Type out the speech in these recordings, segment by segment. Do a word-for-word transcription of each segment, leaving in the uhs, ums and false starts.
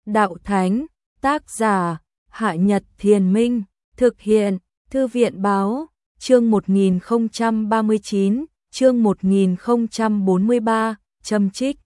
Đạo Thánh, tác giả, Hạ Nhật Thiền Minh, thực hiện, Thư viện Báo, chương một nghìn không trăm ba mươi chín, chương một nghìn không trăm bốn mươi ba, châm trích.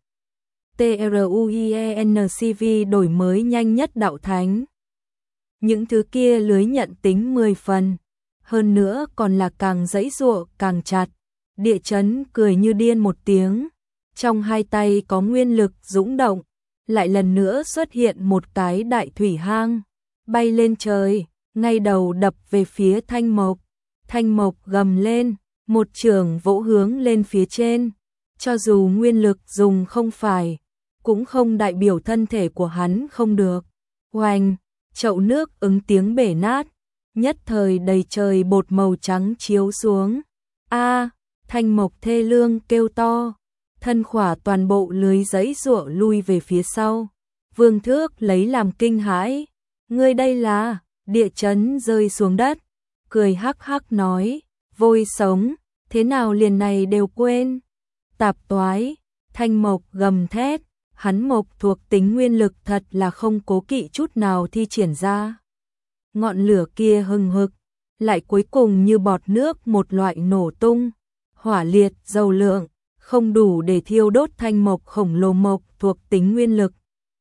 TRUIENCV đổi mới nhanh nhất Đạo Thánh. Những thứ kia lưới nhận tính mười phần, hơn nữa còn là càng giãy giụa càng chặt. Địa chấn cười như điên một tiếng, trong hai tay có nguyên lực dũng động, lại lần nữa xuất hiện một cái đại thủy hang, bay lên trời, ngay đầu đập về phía Thanh Mộc. Thanh Mộc gầm lên, một chưởng vỗ hướng lên phía trên, cho dù nguyên lực dùng không phải, cũng không đại biểu thân thể của hắn không được. Oanh, chậu nước ứng tiếng bể nát, nhất thời đầy trời bột màu trắng chiếu xuống. A, Thanh Mộc thê lương kêu to, thân khỏa toàn bộ lưới giãy giụa lui về phía sau. Vương Thước lấy làm kinh hãi, ngươi đây là? Địa chấn rơi xuống đất, cười hắc hắc nói, vôi sống, thế nào liền này đều quên. Tạp toái, Thanh Mộc gầm thét, hắn mộc thuộc tính nguyên lực thật là không cố kỵ chút nào thi triển ra. Ngọn lửa kia hừng hực, lại cuối cùng như bọt nước một loại nổ tung, hỏa liệt dầu lượng, không đủ để thiêu đốt Thanh Mộc khổng lồ mộc thuộc tính nguyên lực.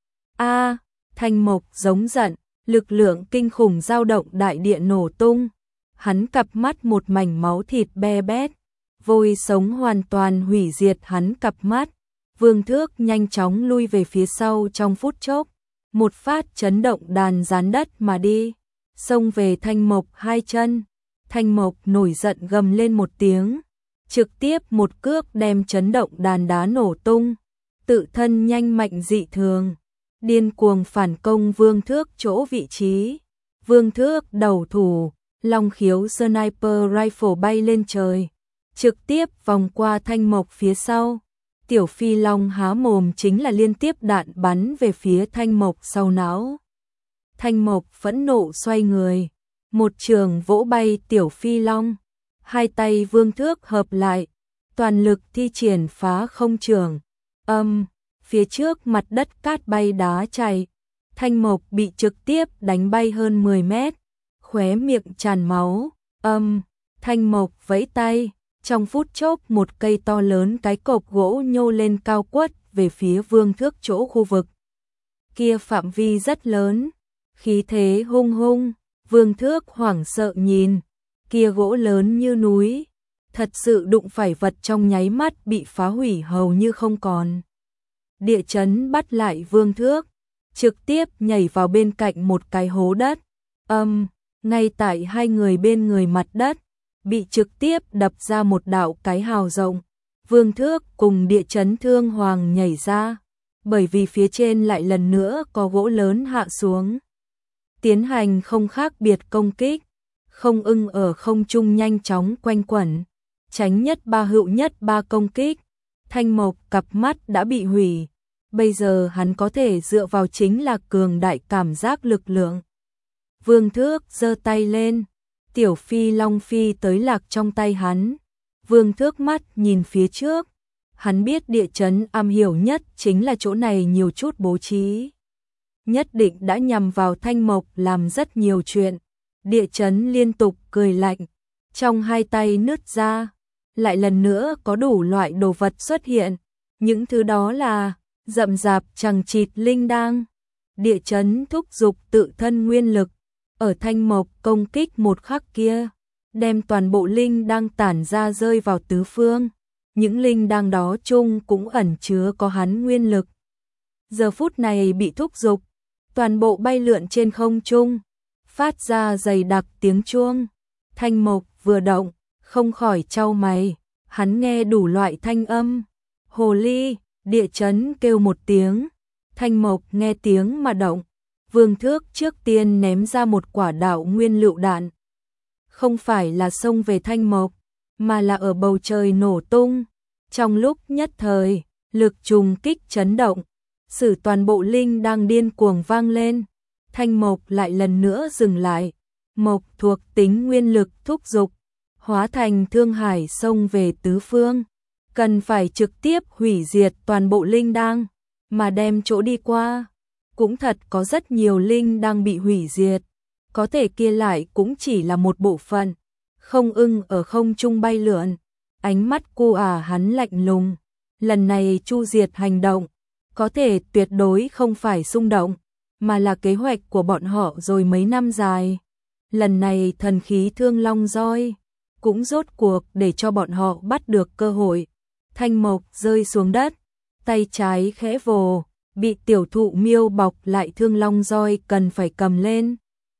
A, Thanh Mộc giống giận, lực lượng kinh khủng dao động đại địa nổ tung, hắn cặp mắt một mảnh máu thịt be bét, vôi sống hoàn toàn hủy diệt hắn cặp mắt. Vương Thước nhanh chóng lui về phía sau trong phút chốc, một phát chấn động đàn gián đất mà đi, xông về Thanh Mộc hai chân. Thanh Mộc nổi giận gầm lên một tiếng, trực tiếp một cước đem chấn động đàn đá nổ tung, tự thân nhanh mạnh dị thường, điên cuồng phản công Vương Thước chỗ vị trí. Vương Thước đầu thủ, long khiếu sniper rifle bay lên trời, trực tiếp vòng qua Thanh Mộc phía sau. Tiểu Phi Long há mồm chính là liên tiếp đạn bắn về phía Thanh Mộc sau não. Thanh Mộc phẫn nộ xoay người, một trường vỗ bay Tiểu Phi Long, hai tay Vương Thước hợp lại, toàn lực thi triển phá không trường. Âm, phía trước mặt đất cát bay đá chảy, Thanh Mộc bị trực tiếp đánh bay hơn mười mét, khóe miệng tràn máu. Âm, Thanh Mộc vẫy tay, trong phút chốc một cây to lớn cái cột gỗ nhô lên cao quất về phía Vương Thước chỗ khu vực. Kia phạm vi rất lớn, khí thế hung hung, Vương Thước hoảng sợ nhìn, kia gỗ lớn như núi, thật sự đụng phải vật trong nháy mắt bị phá hủy hầu như không còn. Địa chấn bắt lại Vương Thước, trực tiếp nhảy vào bên cạnh một cái hố đất. Âm, ngay tại hai người bên người mặt đất, bị trực tiếp đập ra một đạo cái hào rộng. Vương Thước cùng địa chấn thương hoàng nhảy ra, bởi vì phía trên lại lần nữa có gỗ lớn hạ xuống, tiến hành không khác biệt công kích. Không ưng ở không trung nhanh chóng quanh quẩn, tránh nhất ba hữu nhất ba công kích. Thanh Mộc cặp mắt đã bị hủy, bây giờ hắn có thể dựa vào chính là cường đại cảm giác lực lượng. Vương Thước giơ tay lên, Tiểu Phi Long phi tới lạc trong tay hắn. Vương Thước mắt nhìn phía trước, hắn biết địa chấn am hiểu nhất chính là chỗ này nhiều chút bố trí, nhất định đã nhằm vào Thanh Mộc làm rất nhiều chuyện. Địa chấn liên tục cười lạnh, trong hai tay nứt ra, lại lần nữa có đủ loại đồ vật xuất hiện, những thứ đó là rậm rạp chằng chịt linh đăng. Địa chấn thúc giục tự thân nguyên lực, ở Thanh Mộc công kích một khắc kia, đem toàn bộ linh đăng tản ra rơi vào tứ phương. Những linh đăng đó chung cũng ẩn chứa có hắn nguyên lực. Giờ phút này bị thúc giục, toàn bộ bay lượn trên không trung, phát ra dày đặc tiếng chuông. Thanh Mộc vừa động, không khỏi chau mày, hắn nghe đủ loại thanh âm. Hồ ly, địa chấn kêu một tiếng, Thanh Mộc nghe tiếng mà động. Vương Thước trước tiên ném ra một quả đạo nguyên lựu đạn, không phải là xông về Thanh Mộc, mà là ở bầu trời nổ tung. Trong lúc nhất thời, lực trùng kích chấn động, sử toàn bộ linh đang điên cuồng vang lên. Thanh Mộc lại lần nữa dừng lại, mộc thuộc tính nguyên lực thúc giục, hóa thành thương hải xông về tứ phương, cần phải trực tiếp hủy diệt toàn bộ linh đang, mà đem chỗ đi qua. cũng thật có rất nhiều linh đang bị hủy diệt, có thể kia lại cũng chỉ là một bộ phận. Không ưng ở không trung bay lượn, ánh mắt cô ả hắn lạnh lùng, lần này chu diệt hành động, có thể tuyệt đối không phải xung động, mà là kế hoạch của bọn họ rồi mấy năm dài. Lần này thần khí Thương Long roi cũng rốt cuộc để cho bọn họ bắt được cơ hội. Thanh Mộc rơi xuống đất, tay trái khẽ vồ, bị tiểu thụ miêu bọc lại Thương Long roi cần phải cầm lên.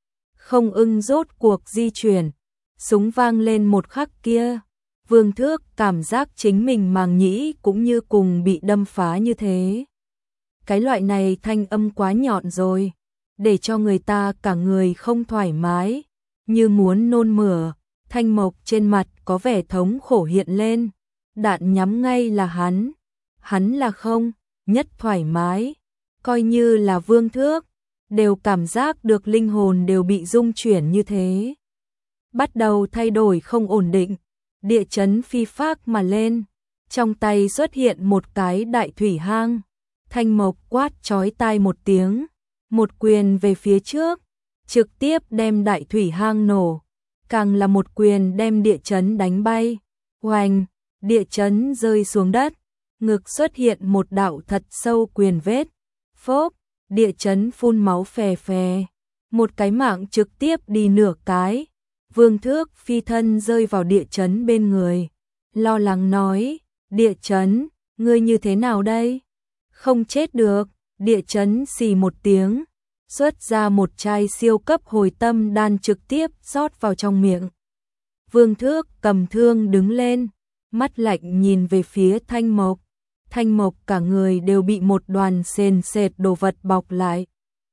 Không ưng rốt cuộc di chuyển, súng vang lên một khắc kia, Vương Thước cảm giác chính mình màng nhĩ cũng như cùng bị đâm phá như thế. Cái loại này thanh âm quá nhọn rồi, để cho người ta cả người không thoải mái, như muốn nôn mửa. Thanh Mộc trên mặt có vẻ thống khổ hiện lên, đạn nhắm ngay là hắn, hắn là không nhất thoải mái, coi như là Vương Thước, đều cảm giác được linh hồn đều bị rung chuyển như thế. Bắt đầu thay đổi không ổn định, địa chấn phi phác mà lên, trong tay xuất hiện một cái đại thủy hang. Thanh Mộc quát chói tai một tiếng, một quyền về phía trước, trực tiếp đem đại thủy hang nổ, càng là một quyền đem địa chấn đánh bay. Oanh, địa chấn rơi xuống đất, ngực xuất hiện một đạo thật sâu quyền vết. Phốp, địa chấn phun máu phè phè, một cái mạng trực tiếp đi nửa cái. Vương Thước phi thân rơi vào địa chấn bên người, lo lắng nói, địa chấn, ngươi như thế nào đây? Không chết được. Địa chấn xì một tiếng, xuất ra một chai siêu cấp hồi tâm đan trực tiếp rót vào trong miệng. Vương Thước cầm thương đứng lên, mắt lạnh nhìn về phía Thanh Mộc. Thanh Mộc cả người đều bị một đoàn sền sệt đồ vật bọc lại.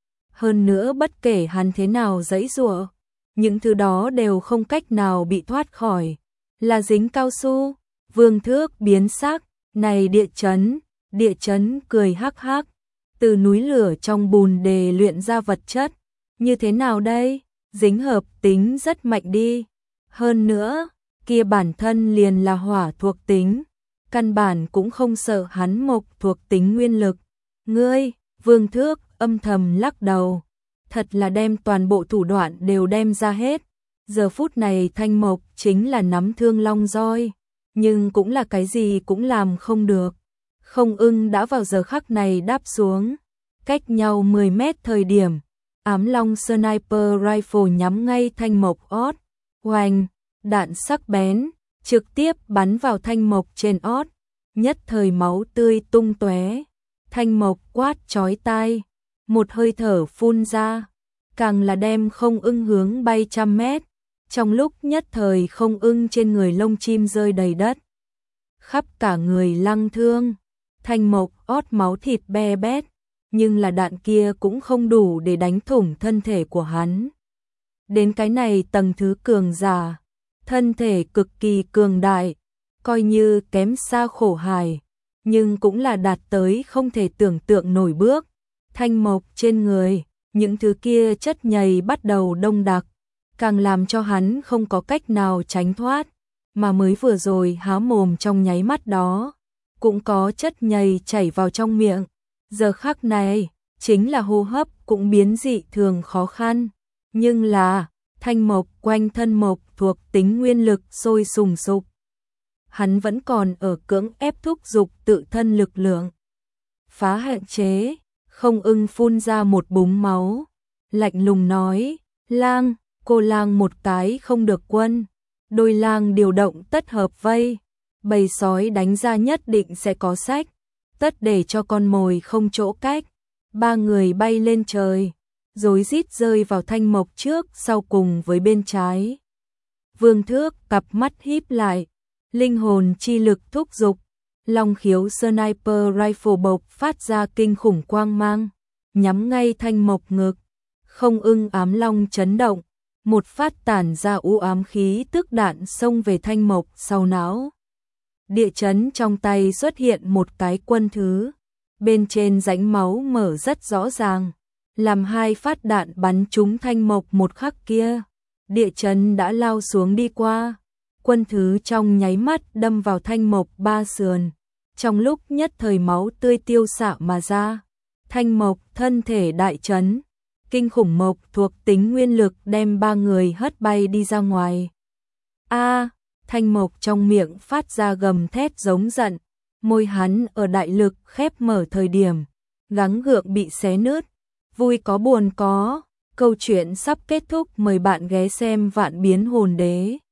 Hơn nữa bất kể hắn thế nào giãy giụa, những thứ đó đều không cách nào bị thoát khỏi, là dính cao su. Vương Thước biến sắc, này địa chấn, địa chấn cười hắc hắc, từ núi lửa trong bùn đề luyện ra vật chất, như thế nào đây, dính hợp tính rất mạnh đi, hơn nữa, kia bản thân liền là hỏa thuộc tính, căn bản cũng không sợ hắn mộc thuộc tính nguyên lực. Ngươi, Vương Thước âm thầm lắc đầu, thật là đem toàn bộ thủ đoạn đều đem ra hết. Giờ phút này Thanh Mộc chính là nắm Thương Long roi, nhưng cũng là cái gì cũng làm không được. Không ưng đã vào giờ khắc này đáp xuống, cách nhau mười mét thời điểm, ám long sniper rifle nhắm ngay Thanh Mộc ót. Oanh, đạn sắc bén, trực tiếp bắn vào Thanh Mộc trên ót, nhất thời máu tươi tung tóe. Thanh Mộc quát chói tai, một hơi thở phun ra, càng là đem không ưng hướng bay trăm mét. Trong lúc nhất thời không ưng trên người lông chim rơi đầy đất, khắp cả người lăng thương. Thanh Mộc ót máu thịt be bét, nhưng là đạn kia cũng không đủ để đánh thủng thân thể của hắn. Đến cái này tầng thứ cường giả, thân thể cực kỳ cường đại, coi như kém xa khổ hài, nhưng cũng là đạt tới không thể tưởng tượng nổi bước. Thanh Mộc trên người, những thứ kia chất nhầy bắt đầu đông đặc, càng làm cho hắn không có cách nào tránh thoát, mà mới vừa rồi há mồm trong nháy mắt đó, cũng có chất nhầy chảy vào trong miệng. Giờ khắc này, chính là hô hấp cũng biến dị thường khó khăn, nhưng là Thanh Mộc quanh thân mộc thuộc tính nguyên lực sôi sùng sục. Hắn vẫn còn ở cưỡng ép thúc dục tự thân lực lượng. Phá hạn chế, không ưng phun ra một búng máu, lạnh lùng nói, lang, cô lang một cái không được quân, đôi lang điều động tất hợp vây, bầy sói đánh ra nhất định sẽ có sách, tất để cho con mồi không chỗ cách. Ba người bay lên trời, rối rít rơi vào Thanh Mộc trước sau cùng với bên trái. Vương Thước cặp mắt híp lại, linh hồn chi lực thúc dục, long khiếu sniper rifle bộc phát ra kinh khủng quang mang, nhắm ngay Thanh Mộc ngực. Không ưng ám long chấn động, một phát tản ra u ám khí tức đạn xông về Thanh Mộc sau não. Địa chấn trong tay xuất hiện một cái quân thứ, bên trên rãnh máu mở rất rõ ràng, làm hai phát đạn bắn trúng Thanh Mộc một khắc kia. Địa chấn đã lao xuống đi qua, quân thứ trong nháy mắt đâm vào Thanh Mộc ba sườn, trong lúc nhất thời máu tươi tiêu xạ mà ra. Thanh Mộc thân thể đại chấn, kinh khủng mộc thuộc tính nguyên lực đem ba người hất bay đi ra ngoài. A, Thanh Mộc trong miệng phát ra gầm thét giống giận, môi hắn ở đại lực khép mở thời điểm, gắng gượng bị xé nứt, vui có buồn có. Câu chuyện sắp kết thúc, mời bạn ghé xem Vạn Biến Hồn Đế.